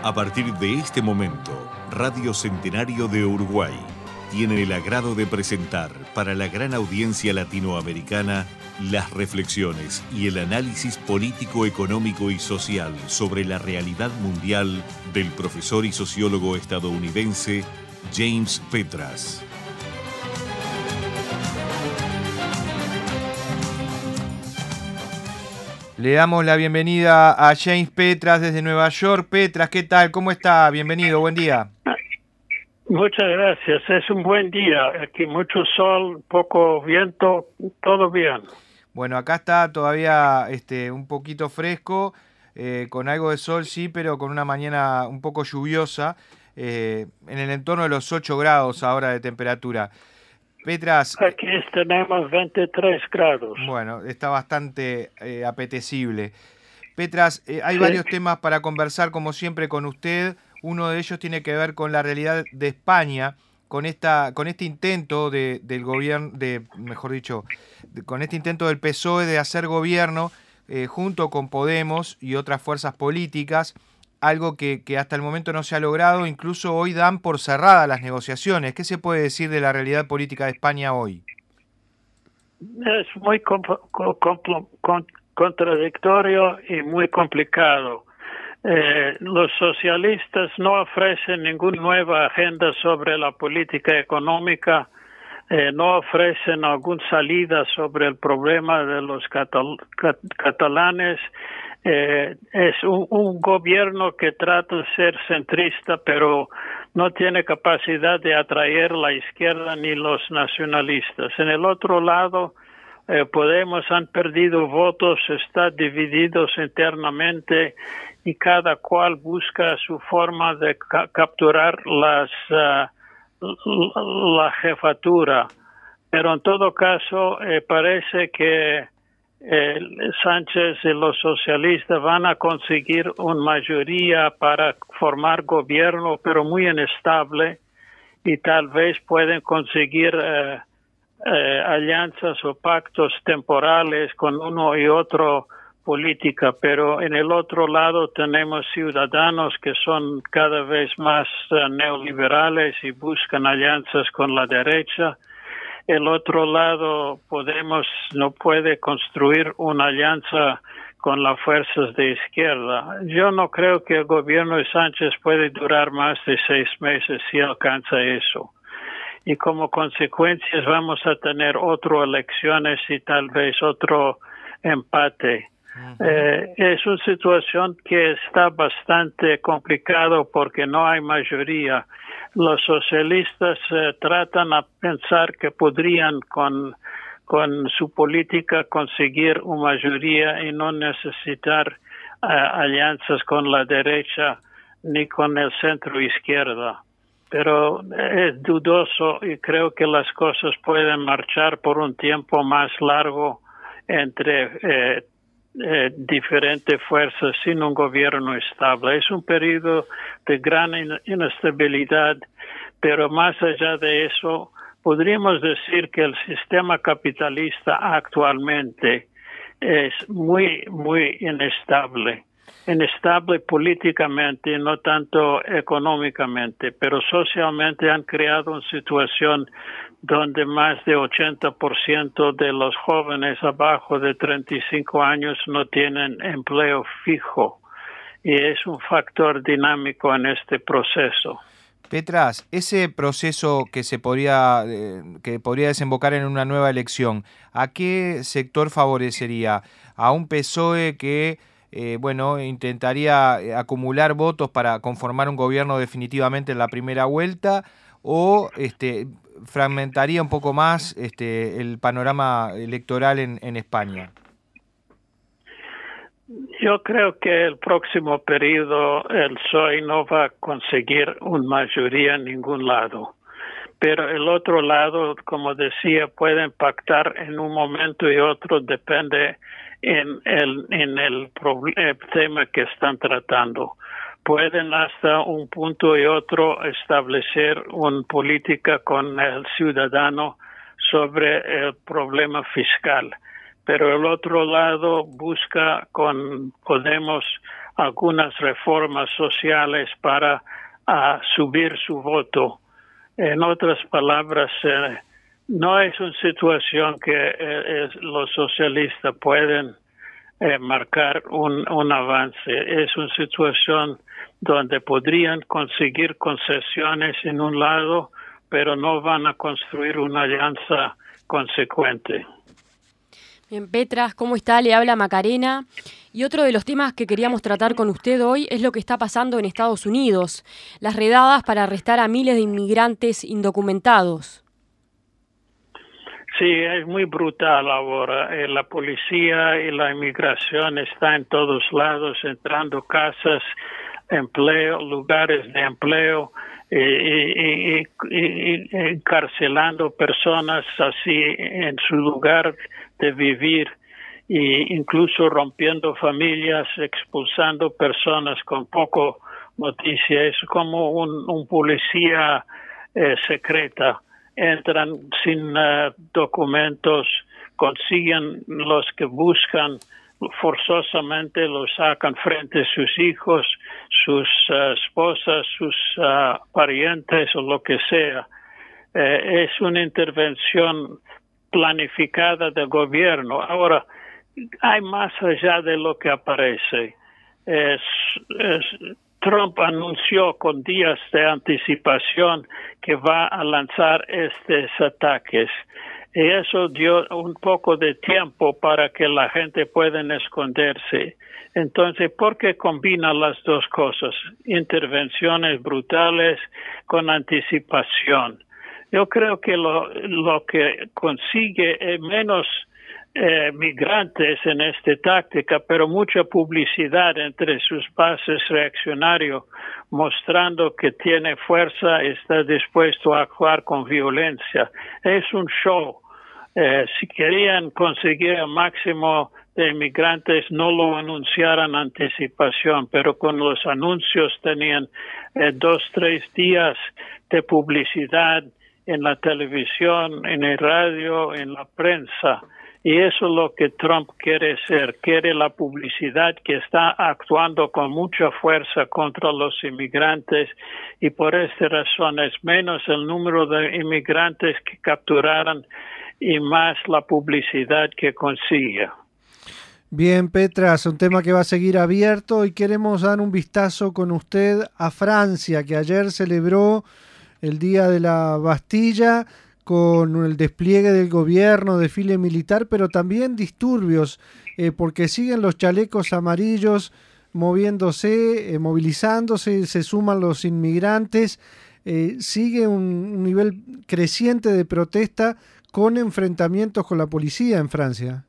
A partir de este momento, Radio Centenario de Uruguay tiene el agrado de presentar para la gran audiencia latinoamericana las reflexiones y el análisis político, económico y social sobre la realidad mundial del profesor y sociólogo estadounidense James Petras. Le damos la bienvenida a James Petras desde Nueva York. Petras, ¿qué tal? ¿Cómo está? Bienvenido, buen día. Muchas gracias, es un buen día. Aquí mucho sol, poco viento, todo bien. Bueno, acá está todavía un poquito fresco, con algo de sol sí, pero con una mañana un poco lluviosa, en el entorno de los 8 grados ahora de temperatura. Petras. Aquí tenemos 23 grados. Bueno, está bastante apetecible. Petras, hay varios temas para conversar, como siempre, con usted. Uno de ellos tiene que ver con la realidad de España, con este intento del gobierno, con este intento del PSOE de hacer gobierno junto con Podemos y otras fuerzas políticas, algo que hasta el momento no se ha logrado. Incluso hoy dan por cerradas las negociaciones. ¿Qué se puede decir de la realidad política de España hoy? Es muy contradictorio y muy complicado. Los socialistas no ofrecen ninguna nueva agenda sobre la política económica, no ofrecen alguna salida sobre el problema de los catalanes. Es un gobierno que trata de ser centrista, pero no tiene capacidad de atraer la izquierda ni los nacionalistas. En el otro lado, Podemos han perdido votos, están divididos internamente y cada cual busca su forma de capturar la jefatura. Pero en todo caso, parece que Sánchez y los socialistas van a conseguir una mayoría para formar gobierno, pero muy inestable, y tal vez pueden conseguir alianzas o pactos temporales con uno y otro política, pero en el otro lado tenemos ciudadanos que son cada vez más neoliberales y buscan alianzas con la derecha. El otro lado, Podemos no puede construir una alianza con las fuerzas de izquierda. Yo no creo que el gobierno de Sánchez puede durar más de 6 meses si alcanza eso. Y como consecuencias vamos a tener otras elecciones y tal vez otro empate. Es una situación que está bastante complicado porque no hay mayoría. Los socialistas tratan a pensar que podrían con su política conseguir una mayoría y no necesitar alianzas con la derecha ni con el centro izquierda. Pero es dudoso y creo que las cosas pueden marchar por un tiempo más largo entre diferentes fuerzas sin un gobierno estable. Es un periodo de gran inestabilidad, pero más allá de eso, podríamos decir que el sistema capitalista actualmente es muy, muy inestable políticamente, no tanto económicamente, pero socialmente han creado una situación donde más de 80% de los jóvenes abajo de 35 años no tienen empleo fijo, y es un factor dinámico en este proceso. Petras, ese proceso que podría desembocar en una nueva elección, ¿a qué sector favorecería? ¿A un PSOE que intentaría acumular votos para conformar un gobierno definitivamente en la primera vuelta, o fragmentaría un poco más el panorama electoral en España? Yo creo que el próximo periodo el PSOE no va a conseguir una mayoría en ningún lado. Pero el otro lado, como decía, pueden pactar en un momento y otro, depende en el tema que están tratando. Pueden hasta un punto y otro establecer una política con el ciudadano sobre el problema fiscal. pero el otro lado busca con Podemos algunas reformas sociales para subir su voto. En otras palabras, no es una situación que los socialistas pueden marcar un avance. Es una situación donde podrían conseguir concesiones en un lado, pero no van a construir una alianza consecuente. Bien, Petras, ¿cómo está? Le habla Macarena. Y otro de los temas que queríamos tratar con usted hoy es lo que está pasando en Estados Unidos, las redadas para arrestar a miles de inmigrantes indocumentados. Sí, es muy brutal ahora. La policía y la inmigración están en todos lados, entrando casas, empleo, lugares de empleo, y encarcelando personas así en su lugar de vivir, e incluso rompiendo familias, expulsando personas con poco noticia. Es como un policía secreta. Entran sin documentos, consiguen los que buscan, forzosamente los sacan frente a sus hijos, sus esposas, sus parientes o lo que sea. Es una intervención planificada del gobierno. Ahora, hay más allá de lo que aparece. Trump anunció con días de anticipación que va a lanzar estos ataques. Y eso dio un poco de tiempo para que la gente pueda esconderse. Entonces, ¿por qué combina las dos cosas? Intervenciones brutales con anticipación. Yo creo que lo que consigue es menos migrantes en esta táctica, pero mucha publicidad entre sus bases reaccionarios, mostrando que tiene fuerza y está dispuesto a actuar con violencia. Es un show. Si querían conseguir el máximo de inmigrantes, no lo anunciaran anticipación, pero con los anuncios tenían 2-3 días de publicidad en la televisión, en el radio, en la prensa. Y eso es lo que Trump quiere hacer. Quiere la publicidad, que está actuando con mucha fuerza contra los inmigrantes, y por esta razón es menos el número de inmigrantes que capturaron y más la publicidad que consigue. Bien, Petras, un tema que va a seguir abierto, y queremos dar un vistazo con usted a Francia, que ayer celebró el Día de la Bastilla con el despliegue del gobierno, desfile militar, pero también disturbios, porque siguen los chalecos amarillos moviéndose, movilizándose, se suman los inmigrantes, sigue un nivel creciente de protesta con enfrentamientos con la policía en Francia.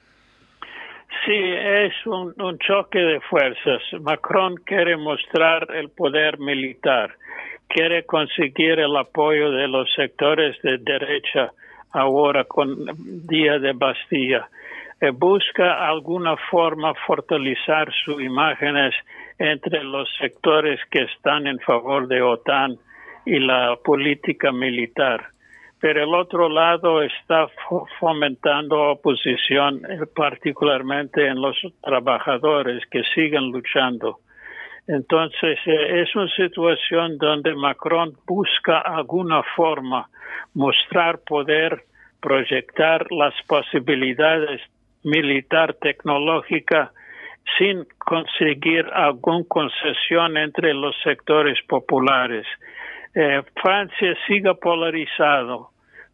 Sí, es un choque de fuerzas. Macron quiere mostrar el poder militar, quiere conseguir el apoyo de los sectores de derecha ahora con Día de Bastilla. Busca alguna forma fortalecer sus imágenes entre los sectores que están en favor de OTAN y la política militar. Pero el otro lado está fomentando oposición, particularmente en los trabajadores que siguen luchando. Entonces, es una situación donde Macron busca alguna forma mostrar poder, proyectar las posibilidades militar tecnológica sin conseguir alguna concesión entre los sectores populares. Francia sigue polarizado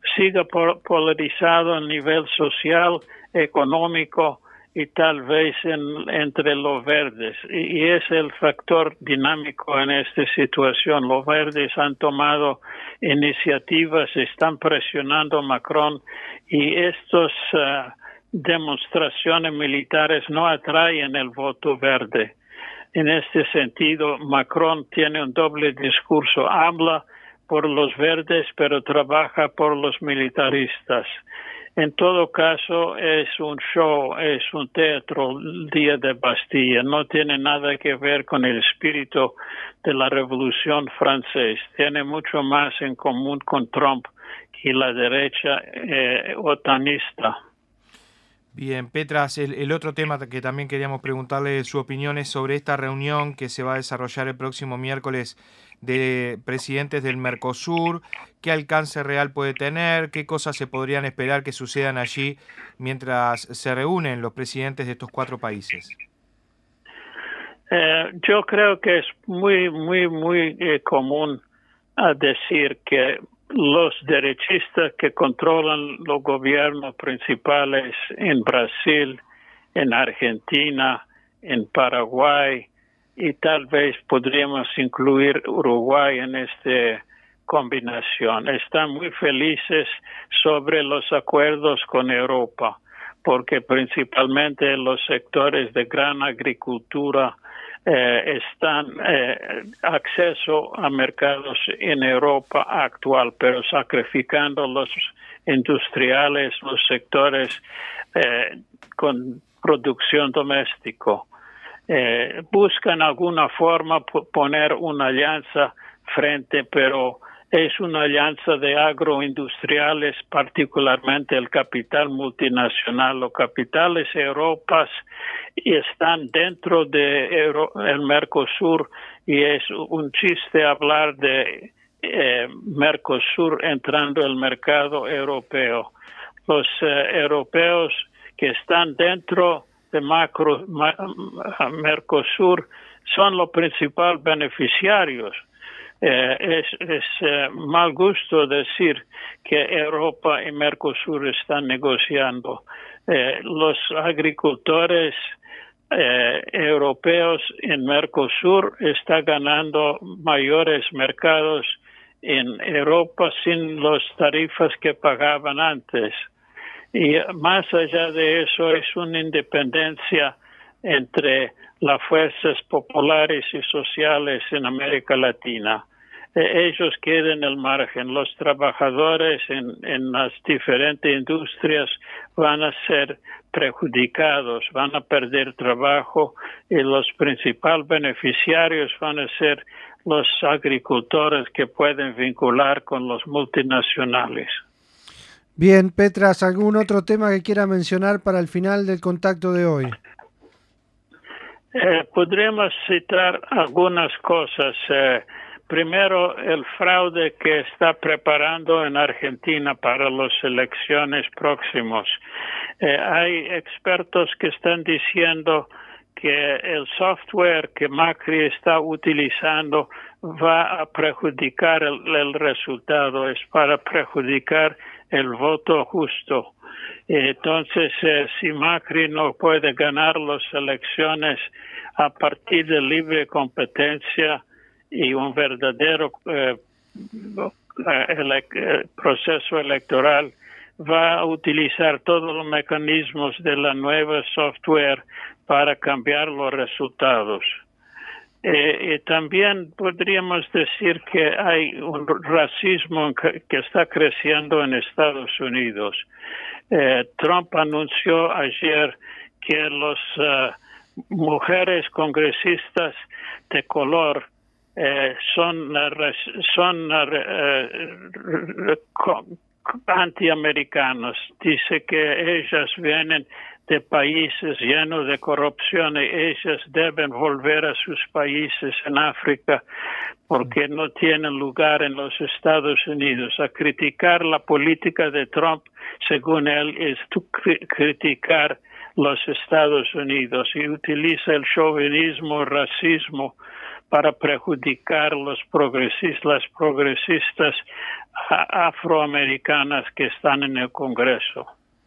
a nivel social, económico y tal vez entre los verdes. Y es el factor dinámico en esta situación. Los verdes han tomado iniciativas, están presionando a Macron, y estas demostraciones militares no atraen el voto verde. En este sentido, Macron tiene un doble discurso. Habla por los verdes, pero trabaja por los militaristas. En todo caso, es un show, es un teatro, el Día de Bastilla. No tiene nada que ver con el espíritu de la Revolución Francesa. Tiene mucho más en común con Trump que la derecha otanista. Bien, Petras, el otro tema que también queríamos preguntarle su opinión es sobre esta reunión que se va a desarrollar el próximo miércoles de presidentes del Mercosur. ¿Qué alcance real puede tener? ¿Qué cosas se podrían esperar que sucedan allí mientras se reúnen los presidentes de estos 4 países? Yo creo que es muy común a decir que los derechistas que controlan los gobiernos principales en Brasil, en Argentina, en Paraguay y tal vez podríamos incluir Uruguay en esta combinación, están muy felices sobre los acuerdos con Europa, porque principalmente los sectores de gran agricultura están acceso a mercados en Europa actual, pero sacrificando los industriales, los sectores con producción doméstico. Buscan alguna forma poner una alianza frente, pero es una alianza de agroindustriales, particularmente el capital multinacional. Los capitales europeos están dentro de el Mercosur y es un chiste hablar de Mercosur entrando al mercado europeo. Los europeos que están dentro de Mercosur son los principales beneficiarios. Es mal gusto decir que Europa y Mercosur están negociando. Los agricultores europeos en Mercosur están ganando mayores mercados en Europa sin las tarifas que pagaban antes. Y más allá de eso es una independencia entre las fuerzas populares y sociales en América Latina. Ellos quedan al margen. Los trabajadores en las diferentes industrias van a ser perjudicados, van a perder trabajo y los principales beneficiarios van a ser los agricultores que pueden vincular con los multinacionales. Bien, Petras, ¿algún otro tema que quiera mencionar para el final del contacto de hoy? Podríamos citar algunas cosas. Primero, el fraude que está preparando en Argentina para las elecciones próximas. Hay expertos que están diciendo que el software que Macri está utilizando va a perjudicar el resultado, es para perjudicar el voto justo. Entonces, si Macri no puede ganar las elecciones a partir de libre competencia y un verdadero proceso electoral, va a utilizar todos los mecanismos de la nueva software para cambiar los resultados. Y también podríamos decir que hay un racismo que está creciendo en Estados Unidos. Trump anunció ayer que las mujeres congresistas de color son antiamericanos. Dice que ellas vienen de países llenos de corrupción y ellas deben volver a sus países en África porque no tienen lugar en los Estados Unidos. A criticar la política de Trump, según él, es criticar los Estados Unidos y utiliza el chauvinismo, el racismo para perjudicar las progresistas afroamericanas que están en el Congreso.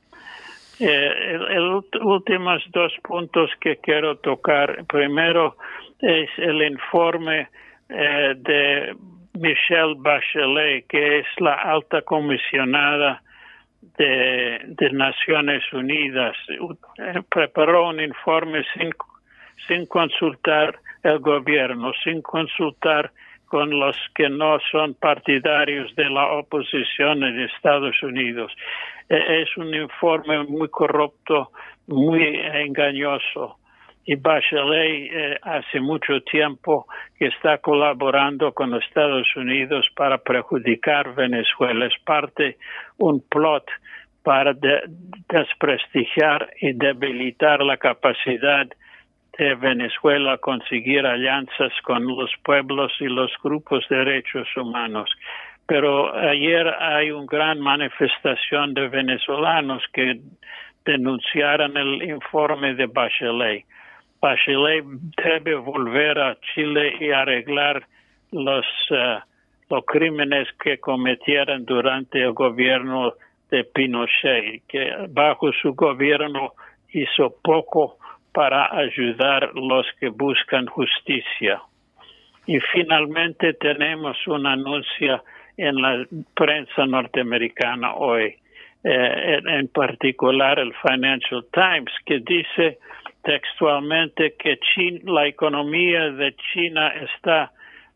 Los últimos 2 puntos que quiero tocar. Primero es el informe de Michelle Bachelet, que es la alta comisionada de Naciones Unidas. Preparó un informe sin consultar el gobierno, sin consultar con los que no son partidarios de la oposición en Estados Unidos. Es un informe muy corrupto, muy engañoso. Y Bachelet hace mucho tiempo que está colaborando con Estados Unidos para perjudicar Venezuela. Es parte un plot para desprestigiar y debilitar la capacidad de Venezuela conseguir alianzas con los pueblos y los grupos de derechos humanos. Pero ayer hay una gran manifestación de venezolanos que denunciaron el informe de Bachelet. Bachelet debe volver a Chile y arreglar los crímenes que cometieron durante el gobierno de Pinochet, que bajo su gobierno hizo poco para ayudar a los que buscan justicia. Y finalmente tenemos un anuncio en la prensa norteamericana hoy, en particular el Financial Times, que dice textualmente que la economía de China está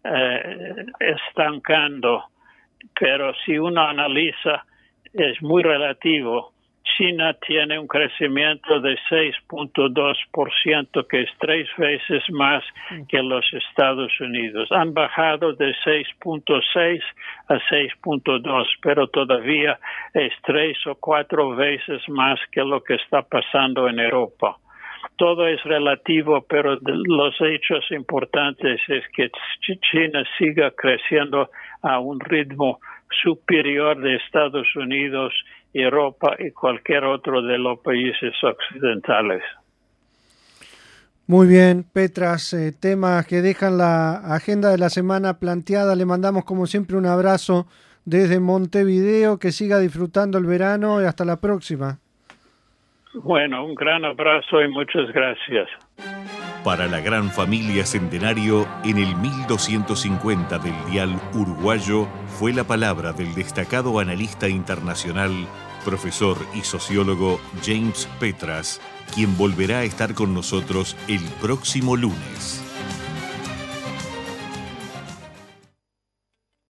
estancando, pero si uno analiza es muy relativo. China tiene un crecimiento de 6.2%, que es 3 veces más que los Estados Unidos. Han bajado de 6.6 a 6.2, pero todavía es 3 o 4 veces más que lo que está pasando en Europa. Todo es relativo, pero los hechos importantes es que China siga creciendo a un ritmo superior de Estados Unidos, Europa y cualquier otro de los países occidentales. Muy bien, Petras, temas que dejan la agenda de la semana planteada. Le mandamos como siempre un abrazo desde Montevideo, que siga disfrutando el verano y hasta la próxima. Bueno, un gran abrazo y muchas gracias. Para la gran familia Centenario, en el 1250 del dial uruguayo, fue la palabra del destacado analista internacional, profesor y sociólogo James Petras, quien volverá a estar con nosotros el próximo lunes.